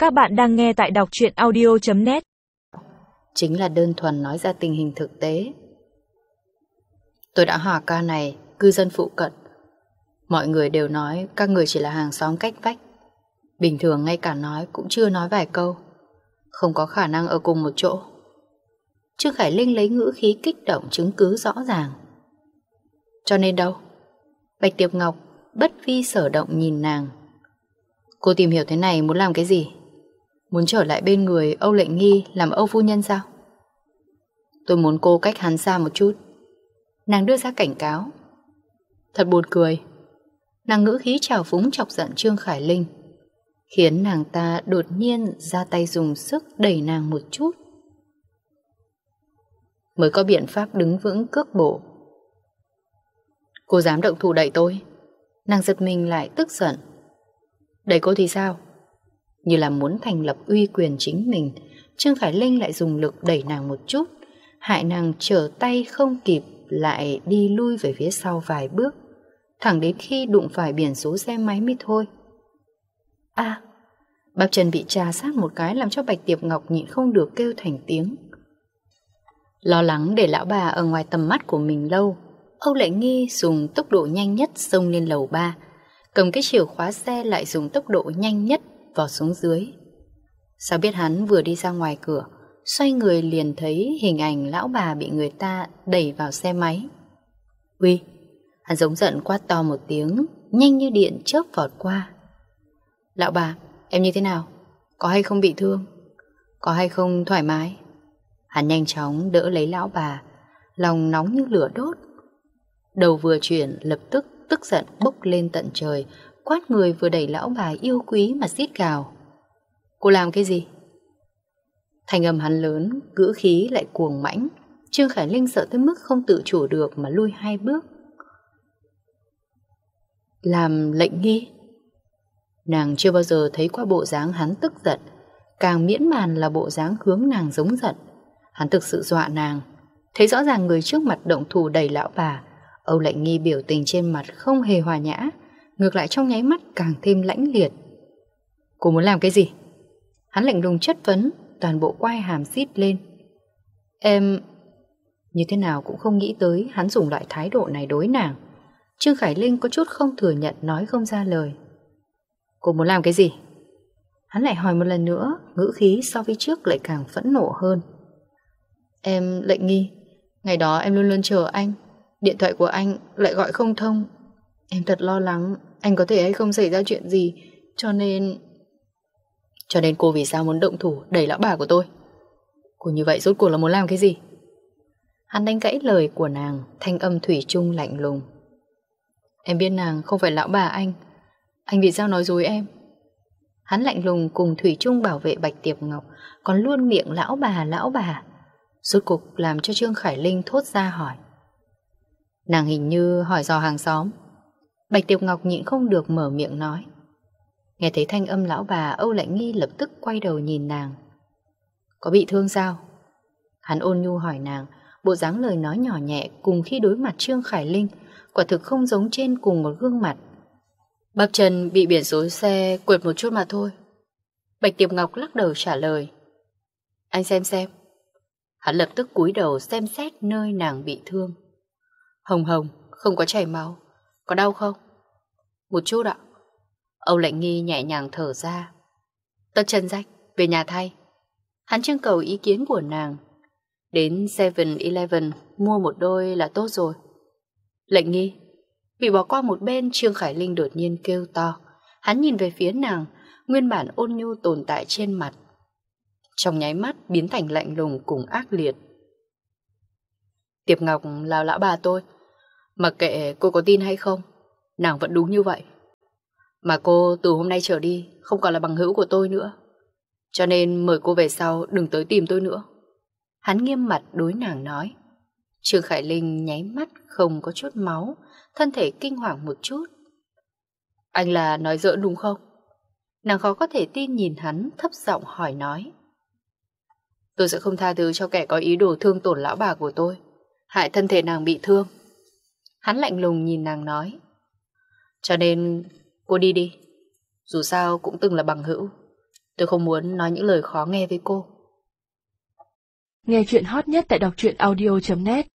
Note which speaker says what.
Speaker 1: Các bạn đang nghe tại đọc truyện audio.net.
Speaker 2: Chính là đơn thuần nói ra tình hình thực tế. Tôi đã hỏi ca này, cư dân phụ cận. Mọi người đều nói các người chỉ là hàng xóm cách vách. Bình thường ngay cả nói cũng chưa nói vài câu. Không có khả năng ở cùng một chỗ. Trương Khải Linh lấy ngữ khí kích động chứng cứ rõ ràng. Cho nên đâu? Bạch Tiệp Ngọc bất vi sở động nhìn nàng. Cô tìm hiểu thế này muốn làm cái gì? Muốn trở lại bên người Âu Lệnh Nghi làm Âu phu nhân sao? Tôi muốn cô cách hắn xa một chút. Nàng đưa ra cảnh cáo. Thật buồn cười. Nàng ngữ khí trào phúng chọc giận Trương Khải Linh, khiến nàng ta đột nhiên ra tay dùng sức đẩy nàng một chút. Mới có biện pháp đứng vững cước bộ. Cô dám động thủ đẩy tôi? Nàng giật mình lại tức giận. Đẩy cô thì sao? Như là muốn thành lập uy quyền chính mình, Trương Khải Linh lại dùng lực đẩy nàng một chút, hại nàng trở tay không kịp, lại đi lui về phía sau vài bước, thẳng đến khi đụng phải biển số xe máy mới thôi. Bắp chân bị trà sát một cái làm cho Bạch Tiệp Ngọc nhịn không được kêu thành tiếng. Lo lắng để lão bà ở ngoài tầm mắt của mình lâu, Âu Lệnh Nghi dùng tốc độ nhanh nhất xông lên lầu 3, cầm cái chìa khóa xe lại dùng tốc độ nhanh nhất vọt xuống dưới. Sao biết hắn vừa đi ra ngoài cửa, xoay người liền thấy hình ảnh lão bà bị người ta đẩy vào xe máy. Uy! Hắn giống giận quát to một tiếng, nhanh như điện chớp vọt qua. Lão bà, em như thế nào? Có hay không bị thương? Có hay không thoải mái? Hắn nhanh chóng đỡ lấy lão bà, lòng nóng như lửa đốt. Đầu vừa chuyển lập tức tức giận bốc lên tận trời, quát người vừa đẩy lão bà yêu quý mà rít gào. Cô làm cái gì? Thanh âm hắn lớn, ngữ khí lại cuồng mãnh. Trương Khải Linh sợ tới mức không tự chủ được mà lui 2 bước. Làm Lệnh Nghi? Nàng chưa bao giờ thấy qua bộ dáng hắn tức giận, càng miễn màn là bộ dáng hướng nàng giống giận. Hắn thực sự dọa nàng. Thấy rõ ràng người trước mặt động thủ đẩy lão bà, Âu Lệnh Nghi biểu tình trên mặt không hề hòa nhã, ngược lại trong nháy mắt càng thêm lãnh liệt. Cô muốn làm cái gì? Hắn lạnh lùng chất vấn, toàn bộ quai hàm rít lên. Em... Như thế nào cũng không nghĩ tới hắn dùng loại thái độ này đối nàng. Trương Khải Linh có chút không thừa nhận, nói không ra lời. Cô muốn làm cái gì? Hắn lại hỏi một lần nữa, ngữ khí so với trước lại càng phẫn nộ hơn. Em Lệnh Nghi, ngày đó em luôn luôn chờ anh, điện thoại của anh lại gọi không thông. Em thật lo lắng anh có thể hay không xảy ra chuyện gì, cho nên cô vì sao muốn động thủ đẩy lão bà của tôi? Cô như vậy rốt cuộc là muốn làm cái gì? Hắn đánh gãy lời của nàng, thanh âm thủy chung lạnh lùng. Em biết nàng không phải lão bà anh vì sao nói dối em? Hắn lạnh lùng cùng thủy chung bảo vệ Bạch Tiệp Ngọc, còn luôn miệng lão bà. Rốt cục làm cho Trương Khải Linh thốt ra hỏi. Nàng hình như hỏi dò hàng xóm. Bạch Tiệp Ngọc nhịn không được mở miệng nói. Nghe thấy thanh âm lão bà, Âu Lệnh Nghi lập tức quay đầu nhìn nàng. Có bị thương sao? Hắn ôn nhu hỏi nàng, bộ dáng lời nói nhỏ nhẹ cùng khi đối mặt Trương Khải Linh quả thực không giống trên cùng một gương mặt. Bắp chân bị biển số xe quệt một chút mà thôi. Bạch Tiệp Ngọc lắc đầu trả lời. Anh xem. Hắn lập tức cúi đầu xem xét nơi nàng bị thương. Hồng, không có chảy máu. Có đau không? Một chút ạ. Âu Lệnh Nghi nhẹ nhàng thở ra. Tất chân rách, về nhà thay. Hắn trưng cầu ý kiến của nàng. Đến 7-Eleven mua một đôi là tốt rồi. Lệnh Nghi. Bị bỏ qua một bên, Trương Khải Linh đột nhiên kêu to. Hắn nhìn về phía nàng, nguyên bản ôn nhu tồn tại trên mặt trong nháy mắt biến thành lạnh lùng cùng ác liệt. Tiệp Ngọc là lão bà tôi, mặc kệ cô có tin hay không, nàng vẫn đúng như vậy. Mà cô từ hôm nay trở đi không còn là bằng hữu của tôi nữa, cho nên mời cô về sau đừng tới tìm tôi nữa. Hắn nghiêm mặt đối nàng nói. Trương Khải Linh nháy mắt không có chút máu, thân thể kinh hoàng một chút. Anh là nói giỡn đúng không? Nàng khó có thể tin nhìn hắn, thấp giọng hỏi nói. Tôi sẽ không tha thứ cho kẻ có ý đồ thương tổn lão bà của tôi, hại thân thể nàng bị thương. Hắn lạnh lùng nhìn nàng nói. Cho nên cô đi đi, dù sao cũng từng là bằng hữu. Tôi không muốn nói những lời khó nghe với cô.
Speaker 1: Nghe chuyện hot nhất tại đọc truyện audio.net